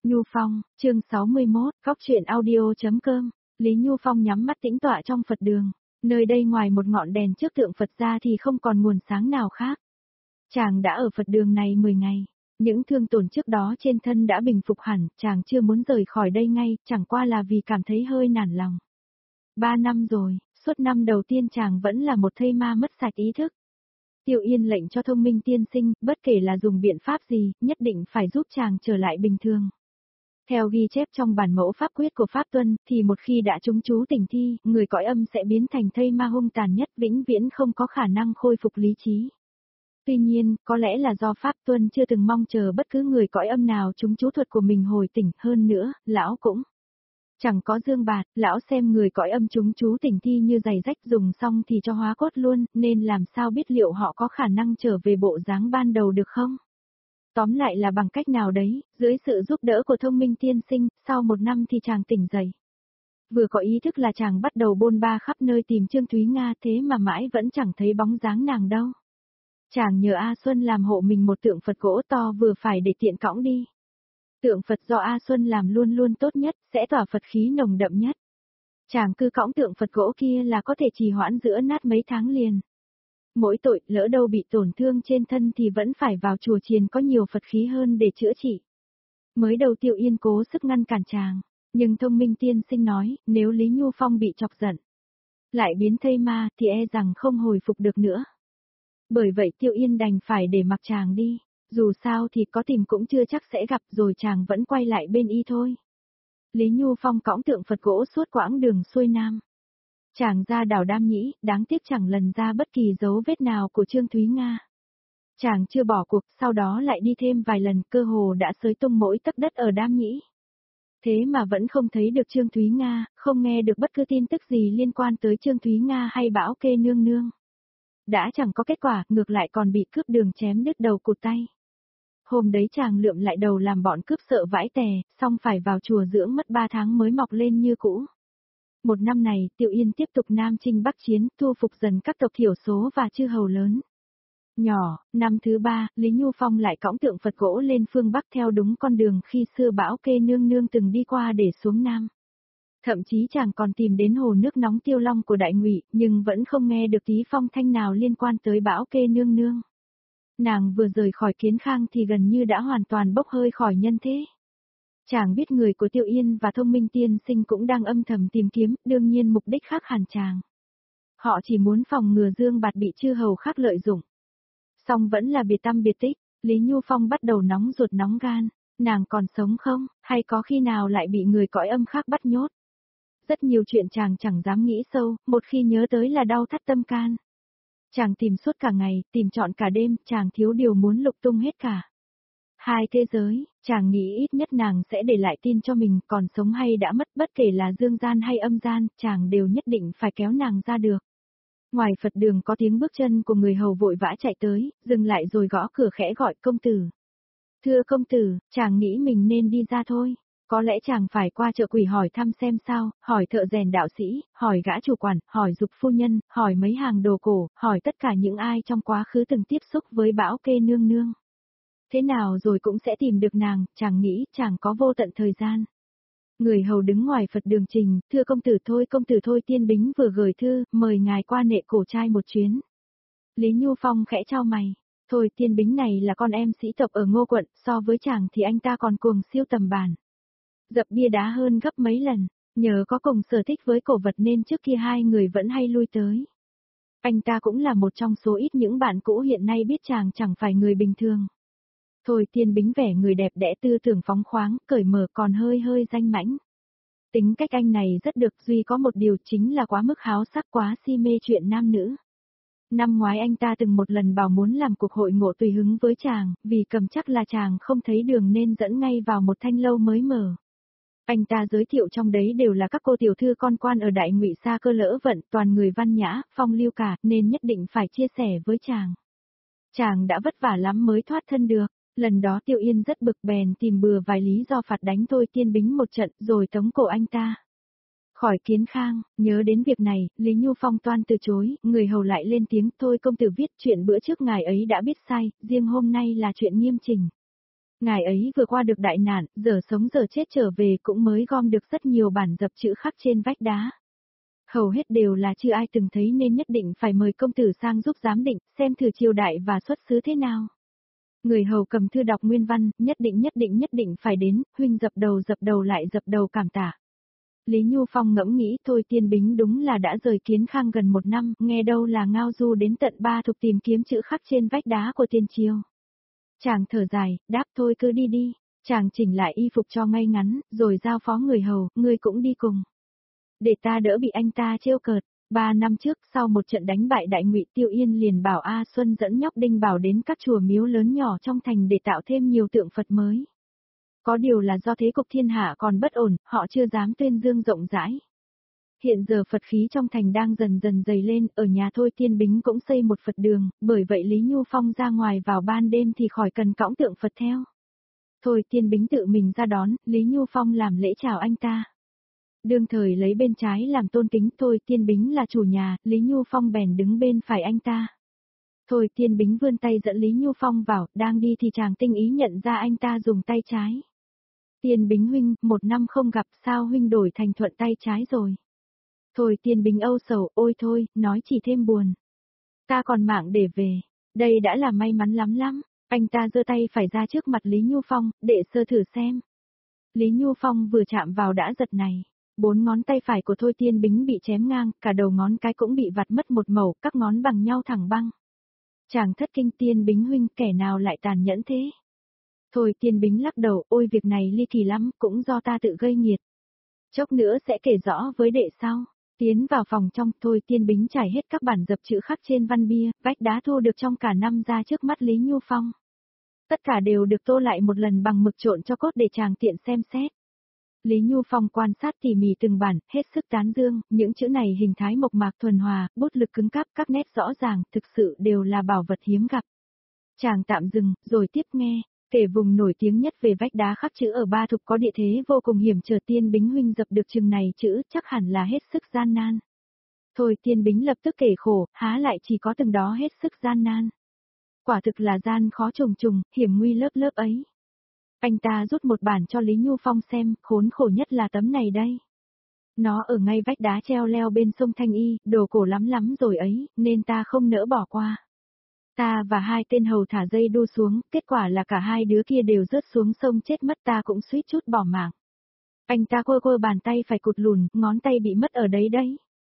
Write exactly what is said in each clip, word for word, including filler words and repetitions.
Nhu Phong, chương sáu mươi mốt, góc truyện audio.com. Lý Nhu Phong nhắm mắt tĩnh tọa trong Phật đường. Nơi đây ngoài một ngọn đèn trước tượng Phật ra thì không còn nguồn sáng nào khác. Chàng đã ở Phật đường này mười ngày. Những thương tổn trước đó trên thân đã bình phục hẳn, chàng chưa muốn rời khỏi đây ngay, chẳng qua là vì cảm thấy hơi nản lòng. Ba năm rồi, suốt năm đầu tiên chàng vẫn là một thây ma mất sạch ý thức. Tiêu Yên lệnh cho Thông Minh tiên sinh, bất kể là dùng biện pháp gì, nhất định phải giúp chàng trở lại bình thường. Theo ghi chép trong bản mẫu pháp quyết của Pháp Tuân, thì một khi đã trúng chú tỉnh thi, người cõi âm sẽ biến thành thây ma hung tàn nhất, vĩnh viễn không có khả năng khôi phục lý trí. Tuy nhiên, có lẽ là do Pháp Tuân chưa từng mong chờ bất cứ người cõi âm nào trúng chú thuật của mình hồi tỉnh, hơn nữa, lão cũng chẳng có dương bạt, lão xem người cõi âm trúng chú tỉnh thi như giày rách, dùng xong thì cho hóa cốt luôn, nên làm sao biết liệu họ có khả năng trở về bộ dáng ban đầu được không? Tóm lại là bằng cách nào đấy, dưới sự giúp đỡ của Thông Minh tiên sinh, sau một năm thì chàng tỉnh dậy. Vừa có ý thức là chàng bắt đầu bôn ba khắp nơi tìm Trương Thúy Nga, thế mà mãi vẫn chẳng thấy bóng dáng nàng đâu. Chàng nhờ A Xuân làm hộ mình một tượng Phật gỗ to vừa phải để tiện cõng đi. Tượng Phật do A Xuân làm luôn luôn tốt nhất, sẽ tỏa Phật khí nồng đậm nhất. Chàng cứ cõng tượng Phật gỗ kia là có thể trì hoãn giữa nát mấy tháng liền. Mỗi tội, lỡ đâu bị tổn thương trên thân thì vẫn phải vào chùa chiền có nhiều Phật khí hơn để chữa trị. Mới đầu Tiêu Yên cố sức ngăn cản chàng, nhưng Thông Minh tiên sinh nói, nếu Lý Nhu Phong bị chọc giận, lại biến thây ma thì e rằng không hồi phục được nữa. Bởi vậy Tiêu Yên đành phải để mặc chàng đi, dù sao thì có tìm cũng chưa chắc sẽ gặp, rồi chàng vẫn quay lại bên y thôi. Lý Nhu Phong cõng tượng Phật gỗ suốt quãng đường xuôi nam. Chàng ra đảo Đam Nhĩ, đáng tiếc chẳng lần ra bất kỳ dấu vết nào của Trương Thúy Nga. Chàng chưa bỏ cuộc, sau đó lại đi thêm vài lần, cơ hồ đã xới tung mỗi tấc đất ở Đam Nhĩ. Thế mà vẫn không thấy được Trương Thúy Nga, không nghe được bất cứ tin tức gì liên quan tới Trương Thúy Nga hay Bảo Kê nương nương. Đã chẳng có kết quả, ngược lại còn bị cướp đường chém đứt đầu cụt tay. Hôm đấy chàng lượm lại đầu làm bọn cướp sợ vãi tè, xong phải vào chùa dưỡng mất ba tháng mới mọc lên như cũ. Một năm này, Tiêu Yên tiếp tục Nam Chinh Bắc Chiến, thu phục dần các tộc thiểu số và chư hầu lớn. Nhỏ, năm thứ ba, Lý Nhu Phong lại cõng tượng Phật gỗ lên phương Bắc theo đúng con đường khi xưa Bảo Kê nương nương từng đi qua để xuống Nam. Thậm chí chàng còn tìm đến hồ nước nóng Tiêu Long của Đại Ngụy, nhưng vẫn không nghe được tí phong thanh nào liên quan tới Bảo Kê nương nương. Nàng vừa rời khỏi Kiến Khang thì gần như đã hoàn toàn bốc hơi khỏi nhân thế. Chàng biết người của Tiêu Yên và Thông Minh tiên sinh cũng đang âm thầm tìm kiếm, đương nhiên mục đích khác hẳn chàng. Họ chỉ muốn phòng ngừa Dương Bạt bị chư hầu khác lợi dụng. Song vẫn là biệt tâm biệt tích, Lý Nhu Phong bắt đầu nóng ruột nóng gan, nàng còn sống không, hay có khi nào lại bị người cõi âm khác bắt nhốt. Rất nhiều chuyện chàng chẳng dám nghĩ sâu, một khi nhớ tới là đau thắt tâm can. Chàng tìm suốt cả ngày, tìm trọn cả đêm, chàng thiếu điều muốn lục tung hết cả. Hai thế giới, chàng nghĩ ít nhất nàng sẽ để lại tin cho mình, còn sống hay đã mất, bất kể là dương gian hay âm gian, chàng đều nhất định phải kéo nàng ra được. Ngoài Phật đường có tiếng bước chân của người hầu vội vã chạy tới, dừng lại rồi gõ cửa khẽ gọi công tử. Thưa công tử, chàng nghĩ mình nên đi ra thôi. Có lẽ chàng phải qua chợ Quỷ hỏi thăm xem sao, hỏi thợ rèn đạo sĩ, hỏi gã chủ quản, hỏi dục phu nhân, hỏi mấy hàng đồ cổ, hỏi tất cả những ai trong quá khứ từng tiếp xúc với Bảo Kê nương nương. Thế nào rồi cũng sẽ tìm được nàng, chàng nghĩ chàng có vô tận thời gian. Người hầu đứng ngoài Phật đường trình, thưa công tử thôi công tử thôi Tiên Bính vừa gửi thư, mời ngài qua nệ cổ trai một chuyến. Lý Nhu Phong khẽ chau mày, thôi Tiên Bính này là con em sĩ tộc ở Ngô quận, so với chàng thì anh ta còn cuồng siêu tầm bản. Dập bia đá hơn gấp mấy lần, nhờ có cùng sở thích với cổ vật nên trước kia hai người vẫn hay lui tới. Anh ta cũng là một trong số ít những bạn cũ hiện nay biết chàng chẳng phải người bình thường. Thôi Tiên Bính vẻ người đẹp đẽ tư tưởng phóng khoáng, cởi mở còn hơi hơi danh mãnh. Tính cách anh này rất được, duy có một điều chính là quá mức háo sắc, quá si mê chuyện nam nữ. Năm ngoái anh ta từng một lần bảo muốn làm cuộc hội ngộ tùy hứng với chàng, vì cầm chắc là chàng không thấy đường nên dẫn ngay vào một thanh lâu mới mở. Anh ta giới thiệu trong đấy đều là các cô tiểu thư con quan ở Đại Ngụy xa cơ lỡ vận, toàn người văn nhã, phong lưu cả, nên nhất định phải chia sẻ với chàng. Chàng đã vất vả lắm mới thoát thân được, lần đó Tiêu Yên rất bực bèn tìm bừa vài lý do phạt đánh Thôi Tiên Bính một trận rồi tống cổ anh ta khỏi Kiến Khang. Nhớ đến việc này, Lý Nhu Phong toan từ chối, người hầu lại lên tiếng, thôi công tử viết chuyện bữa trước ngài ấy đã biết sai, riêng hôm nay là chuyện nghiêm chỉnh. Ngài ấy vừa qua được đại nạn, giờ sống giờ chết trở về cũng mới gom được rất nhiều bản dập chữ khắc trên vách đá. Hầu hết đều là chưa ai từng thấy nên nhất định phải mời công tử sang giúp giám định, xem thử triều đại và xuất xứ thế nào. Người hầu cầm thư đọc nguyên văn, nhất định nhất định nhất định phải đến, huynh dập đầu dập đầu lại dập đầu cảm tạ. Lý Nhu Phong ngẫm nghĩ thôi Tiên Bính đúng là đã rời Kiến Khang gần một năm, nghe đâu là ngao du đến tận Ba Thục tìm kiếm chữ khắc trên vách đá của tiên triều. Chàng thở dài, đáp thôi cứ đi đi, chàng chỉnh lại y phục cho ngay ngắn, rồi giao phó người hầu, ngươi cũng đi cùng. Để ta đỡ bị anh ta trêu cợt. Ba năm trước, sau một trận đánh bại Đại Ngụy, Tiêu Yên liền bảo A Xuân dẫn nhóc Đinh Bảo đến các chùa miếu lớn nhỏ trong thành để tạo thêm nhiều tượng Phật mới. Có điều là do thế cục thiên hạ còn bất ổn, họ chưa dám tuyên dương rộng rãi. Hiện giờ Phật khí trong thành đang dần dần dày lên, ở nhà Thôi Tiên Bính cũng xây một Phật đường, bởi vậy Lý Nhu Phong ra ngoài vào ban đêm thì khỏi cần cõng tượng Phật theo. Thôi Tiên Bính tự mình ra đón, Lý Nhu Phong làm lễ chào anh ta. Đương thời lấy bên trái làm tôn kính, Thôi Tiên Bính là chủ nhà, Lý Nhu Phong bèn đứng bên phải anh ta. Thôi Tiên Bính vươn tay dẫn Lý Nhu Phong vào, đang đi thì chàng tinh ý nhận ra anh ta dùng tay trái. Tiên Bính huynh, một năm không gặp sao huynh đổi thành thuận tay trái rồi. Thôi Tiên Bính âu sầu, ôi thôi, nói chỉ thêm buồn. Ta còn mạng để về, đây đã là may mắn lắm lắm. Anh ta giơ tay phải ra trước mặt Lý Nhu Phong, để sơ thử xem. Lý Nhu Phong vừa chạm vào đã giật này. Bốn ngón tay phải của Thôi Tiên Bính bị chém ngang, cả đầu ngón cái cũng bị vặt mất một mẩu, các ngón bằng nhau thẳng băng. Chàng thất kinh, Tiên Bính huynh, kẻ nào lại tàn nhẫn thế? Thôi Tiên Bính lắc đầu, ôi việc này ly kỳ lắm, cũng do ta tự gây nghiệt. Chốc nữa sẽ kể rõ với đệ sau. Tiến vào phòng trong, Thôi Tiên Bính trải hết các bản dập chữ khắc trên văn bia, vách đá thu được trong cả năm ra trước mắt Lý Nhu Phong. Tất cả đều được tô lại một lần bằng mực trộn cho cốt để chàng tiện xem xét. Lý Nhu Phong quan sát tỉ mỉ từng bản, hết sức tán dương, những chữ này hình thái mộc mạc thuần hòa, bút lực cứng cáp, các nét rõ ràng, thực sự đều là bảo vật hiếm gặp. Chàng tạm dừng, rồi tiếp nghe, kể vùng nổi tiếng nhất về vách đá khắc chữ ở Ba Thục có địa thế vô cùng hiểm trở, Tiên Bính huynh dập được chừng này chữ, chắc hẳn là hết sức gian nan. Thôi Tiên Bính lập tức kể khổ, há lại chỉ có từng đó hết sức gian nan. Quả thực là gian khó trùng trùng, hiểm nguy lớp lớp ấy. Anh ta rút một bản cho Lý Nhu Phong xem, khốn khổ nhất là tấm này đây. Nó ở ngay vách đá treo leo bên sông Thanh Y, đồ cổ lắm lắm rồi ấy, nên ta không nỡ bỏ qua. Ta và hai tên hầu thả dây đu xuống, kết quả là cả hai đứa kia đều rớt xuống sông chết mất, ta cũng suýt chút bỏ mạng. Anh ta quơ quơ bàn tay phải cụt lùn, ngón tay bị mất ở đấy đấy.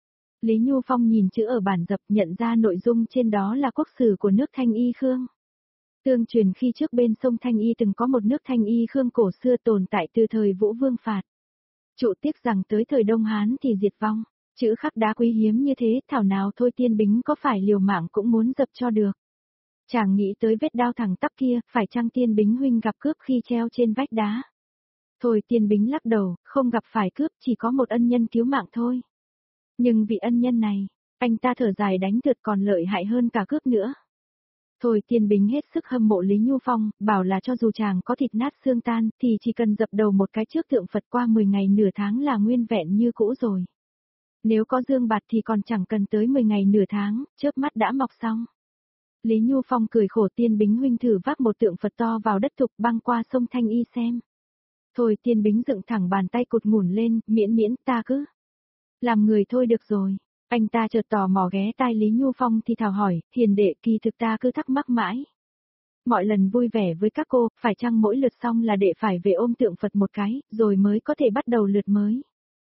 Lý Nhu Phong nhìn chữ ở bản dập, nhận ra nội dung trên đó là quốc sử của nước Thanh Y Khương. Tương truyền khi trước bên sông Thanh Y từng có một nước Thanh Y Khương cổ xưa tồn tại từ thời Vũ Vương Phạt. Trụ tiếc rằng tới thời Đông Hán thì diệt vong, chữ khắc đá quý hiếm như thế, thảo nào Thôi Tiên Bính có phải liều mạng cũng muốn dập cho được. Chàng nghĩ tới vết đao thẳng tắp kia, phải chăng Tiên Bính huynh gặp cướp khi treo trên vách đá? Thôi Tiên Bính lắc đầu, không gặp phải cướp, chỉ có một ân nhân cứu mạng thôi. Nhưng vì ân nhân này, anh ta thở dài đánh thượt còn lợi hại hơn cả cướp nữa. Thôi Tiên Bính hết sức hâm mộ Lý Nhu Phong, bảo là cho dù chàng có thịt nát xương tan, thì chỉ cần dập đầu một cái trước tượng Phật qua mười ngày nửa tháng là nguyên vẹn như cũ rồi. Nếu có dương bạt thì còn chẳng cần tới mười ngày nửa tháng, chớp mắt đã mọc xong. Lý Nhu Phong cười khổ, Tiên Bính huynh thử vác một tượng Phật to vào đất Thục băng qua sông Thanh Y xem. Thôi Tiên Bính dựng thẳng bàn tay cụt ngủn lên, miễn miễn ta cứ. Làm người thôi được rồi. Anh ta chợt tò mò ghé tai Lý Nhu Phong thì thào hỏi, hiền đệ, kỳ thực ta cứ thắc mắc mãi. Mọi lần vui vẻ với các cô, phải chăng mỗi lượt xong là đệ phải về ôm tượng Phật một cái, rồi mới có thể bắt đầu lượt mới.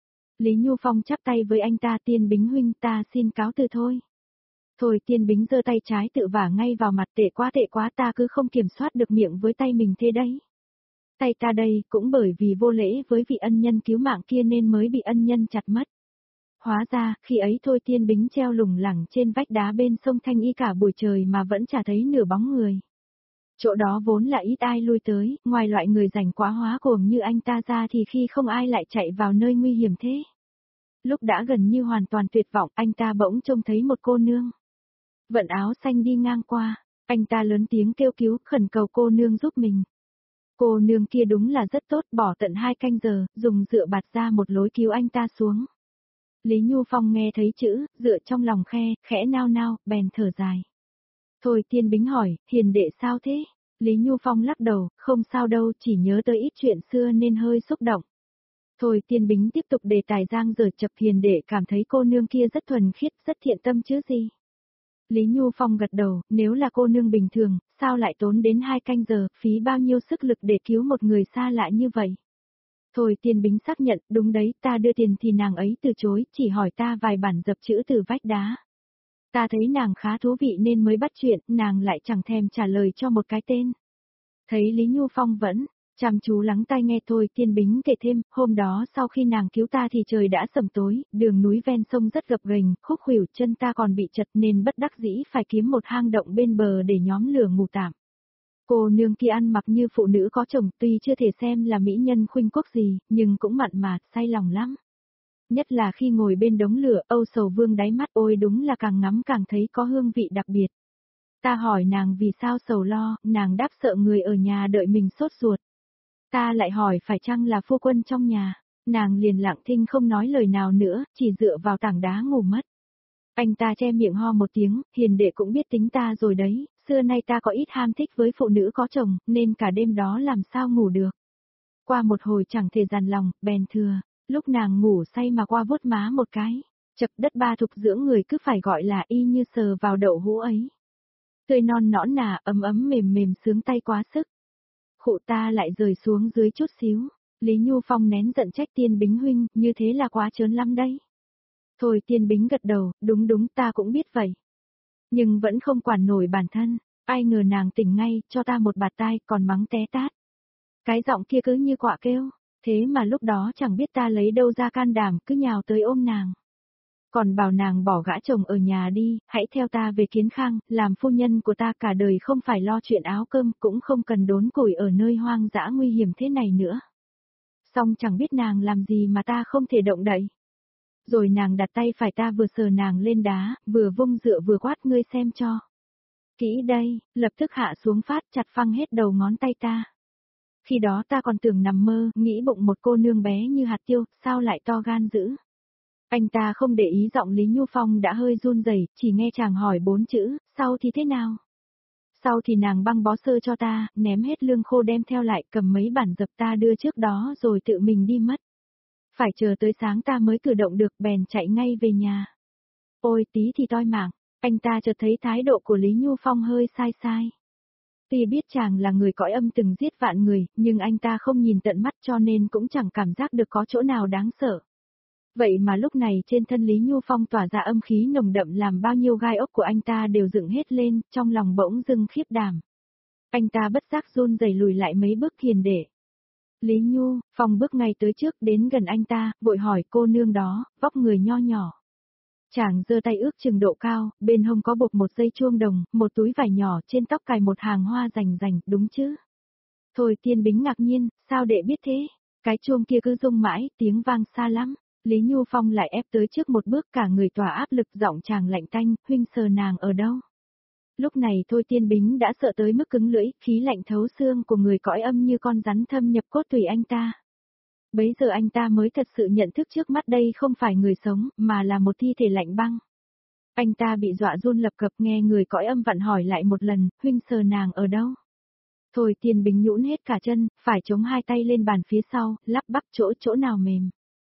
Lý Nhu Phong chắp tay với anh ta, Tiên Bính huynh, ta xin cáo từ thôi. Thôi Tiên Bính giơ tay trái tự vả ngay vào mặt, tệ quá tệ quá, ta cứ không kiểm soát được miệng với tay mình thế đấy. Tay ta đây, cũng bởi vì vô lễ với vị ân nhân cứu mạng kia nên mới bị ân nhân chặt mất. Hóa ra, khi ấy Thôi Tiên Bính treo lủng lẳng trên vách đá bên sông Thanh Y cả buổi trời mà vẫn chả thấy nửa bóng người. Chỗ đó vốn là ít ai lui tới, ngoài loại người rảnh quá hóa cuồng như anh ta ra thì khi không ai lại chạy vào nơi nguy hiểm thế. Lúc đã gần như hoàn toàn tuyệt vọng, anh ta bỗng trông thấy một cô nương. Vận áo xanh đi ngang qua, anh ta lớn tiếng kêu cứu, khẩn cầu cô nương giúp mình. Cô nương kia đúng là rất tốt, bỏ tận hai canh giờ, dùng dựa bạt ra một lối cứu anh ta xuống. Lý Nhu Phong nghe thấy chữ, dựa trong lòng khe, khẽ nao nao, bèn thở dài. Thôi Tiên Bính hỏi, hiền đệ sao thế? Lý Nhu Phong lắc đầu, không sao đâu, chỉ nhớ tới ít chuyện xưa nên hơi xúc động. Thôi Tiên Bính tiếp tục đề tài giang dở chập hiền để cảm thấy cô nương kia rất thuần khiết, rất thiện tâm chứ gì. Lý Nhu Phong gật đầu, nếu là cô nương bình thường, sao lại tốn đến hai canh giờ, phí bao nhiêu sức lực để cứu một người xa lạ như vậy. Thôi Tiên Bính xác nhận, đúng đấy, ta đưa tiền thì nàng ấy từ chối, chỉ hỏi ta vài bản dập chữ từ vách đá. Ta thấy nàng khá thú vị nên mới bắt chuyện, nàng lại chẳng thèm trả lời cho một cái tên. Thấy Lý Nhu Phong vẫn chăm chú lắng tai nghe. Thôi Tiên Bính kể thêm, hôm đó sau khi nàng cứu ta thì trời đã sầm tối, đường núi ven sông rất gập ghềnh, khúc khuỷu, chân ta còn bị chật nên bất đắc dĩ phải kiếm một hang động bên bờ để nhóm lửa ngủ tạm. Cô nương kia ăn mặc như phụ nữ có chồng, tuy chưa thể xem là mỹ nhân khuynh quốc gì, nhưng cũng mặn mà, say lòng lắm. Nhất là khi ngồi bên đống lửa, âu sầu vương đáy mắt, ôi đúng là càng ngắm càng thấy có hương vị đặc biệt. Ta hỏi nàng vì sao sầu lo, nàng đáp sợ người ở nhà đợi mình sốt ruột. Ta lại hỏi phải chăng là phu quân trong nhà, nàng liền lặng thinh không nói lời nào nữa, chỉ dựa vào tảng đá ngủ mất. Anh ta che miệng ho một tiếng, hiền đệ cũng biết tính ta rồi đấy, xưa nay ta có ít ham thích với phụ nữ có chồng, nên cả đêm đó làm sao ngủ được. Qua một hồi chẳng thể dằn lòng, bèn thừa, lúc nàng ngủ say mà qua vuốt má một cái, chật đất ba thục dưỡng người cứ phải gọi là y như sờ vào đậu hũ ấy. Tươi non nõn nà, ấm ấm mềm mềm sướng tay quá sức. Khụ ta lại rời xuống dưới chút xíu, Lý Nhu Phong nén giận trách Tiên Bính huynh, như thế là quá trớn lắm đấy. Thôi Tiên Bính gật đầu, đúng đúng ta cũng biết vậy. Nhưng vẫn không quản nổi bản thân, ai ngờ nàng tỉnh ngay, cho ta một bạt tai, còn mắng té tát. Cái giọng kia cứ như quạ kêu, thế mà lúc đó chẳng biết ta lấy đâu ra can đảm, cứ nhào tới ôm nàng. Còn bảo nàng bỏ gã chồng ở nhà đi, hãy theo ta về Kiến Khang, làm phu nhân của ta cả đời không phải lo chuyện áo cơm, cũng không cần đốn củi ở nơi hoang dã nguy hiểm thế này nữa. Xong chẳng biết nàng làm gì mà ta không thể động đậy. Rồi nàng đặt tay phải ta vừa sờ nàng lên đá, vừa vung dựa vừa quát ngươi xem cho. Kỹ đây, lập tức hạ xuống phát chặt phăng hết đầu ngón tay ta. Khi đó ta còn tưởng nằm mơ, nghĩ bụng một cô nương bé như hạt tiêu, sao lại to gan dữ. Anh ta không để ý giọng Lý Nhu Phong đã hơi run rẩy, chỉ nghe chàng hỏi bốn chữ, sau thì thế nào? Sau thì nàng băng bó sơ cho ta, ném hết lương khô đem theo lại, cầm mấy bản dập ta đưa trước đó rồi tự mình đi mất. Phải chờ tới sáng ta mới cử động được, bèn chạy ngay về nhà. Ôi tí thì toi mạng, anh ta chợt thấy thái độ của Lý Nhu Phong hơi sai sai. Tuy biết chàng là người cõi âm từng giết vạn người, nhưng anh ta không nhìn tận mắt cho nên cũng chẳng cảm giác được có chỗ nào đáng sợ. Vậy mà lúc này trên thân Lý Nhu Phong tỏa ra âm khí nồng đậm làm bao nhiêu gai ốc của anh ta đều dựng hết lên, trong lòng bỗng dưng khiếp đảm. Anh ta bất giác run rẩy lùi lại mấy bước hiền để. Lý Nhu, Phong bước ngay tới trước đến gần anh ta, vội hỏi cô nương đó, vóc người nho nhỏ. Chàng giơ tay ước chừng độ cao, bên hông có buộc một dây chuông đồng, một túi vải nhỏ, trên tóc cài một hàng hoa rành rành, đúng chứ? Thôi Tiên Bính ngạc nhiên, sao đệ biết thế? Cái chuông kia cứ rung mãi, tiếng vang xa lắm. Lý Nhu Phong lại ép tới trước một bước, cả người tỏa áp lực, giọng chàng lạnh tanh, huynh sờ nàng ở đâu? Lúc này Thôi Tiên Bính đã sợ tới mức cứng lưỡi, khí lạnh thấu xương của người cõi âm như con rắn thâm nhập cốt tủy anh ta. Bấy giờ anh ta mới thật sự nhận thức trước mắt đây không phải người sống, mà là một thi thể lạnh băng. Anh ta bị dọa run lập cập, nghe người cõi âm vặn hỏi lại một lần, huynh sờ nàng ở đâu? Thôi Tiên Bính nhũn hết cả chân, phải chống hai tay lên bàn phía sau, lắp bắp chỗ chỗ nào mềm.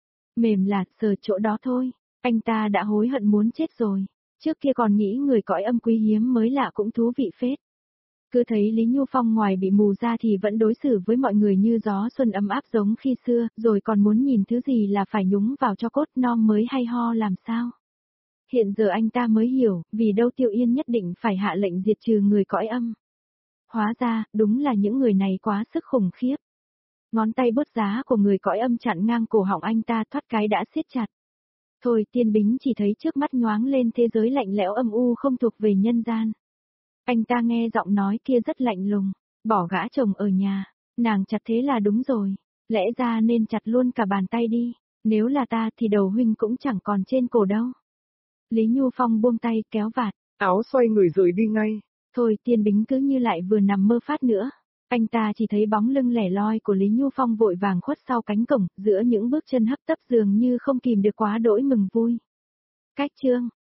Mềm là sờ chỗ đó thôi, anh ta đã hối hận muốn chết rồi. Trước kia còn nghĩ người cõi âm quý hiếm mới lạ cũng thú vị phết. Cứ thấy Lý Nhu Phong ngoài bị mù ra thì vẫn đối xử với mọi người như gió xuân ấm áp giống khi xưa, rồi còn muốn nhìn thứ gì là phải nhúng vào cho cốt non mới hay ho làm sao. Hiện giờ anh ta mới hiểu, vì đâu Tiêu Yên nhất định phải hạ lệnh diệt trừ người cõi âm. Hóa ra, đúng là những người này quá sức khủng khiếp. Ngón tay bút giá của người cõi âm chặn ngang cổ họng anh ta, thoát cái đã siết chặt. Thôi Tiên Bính chỉ thấy trước mắt nhoáng lên thế giới lạnh lẽo âm u không thuộc về nhân gian. Anh ta nghe giọng nói kia rất lạnh lùng, bỏ gã chồng ở nhà, nàng chặt thế là đúng rồi, lẽ ra nên chặt luôn cả bàn tay đi, nếu là ta thì đầu huynh cũng chẳng còn trên cổ đâu. Lý Nhu Phong buông tay kéo vạt, áo xoay người rời đi ngay. Thôi Tiên Bính cứ như lại vừa nằm mơ phát nữa. Anh ta chỉ thấy bóng lưng lẻ loi của Lý Nhu Phong vội vàng khuất sau cánh cổng, giữa những bước chân hấp tấp dường như không kìm được quá đỗi mừng vui. Cách chương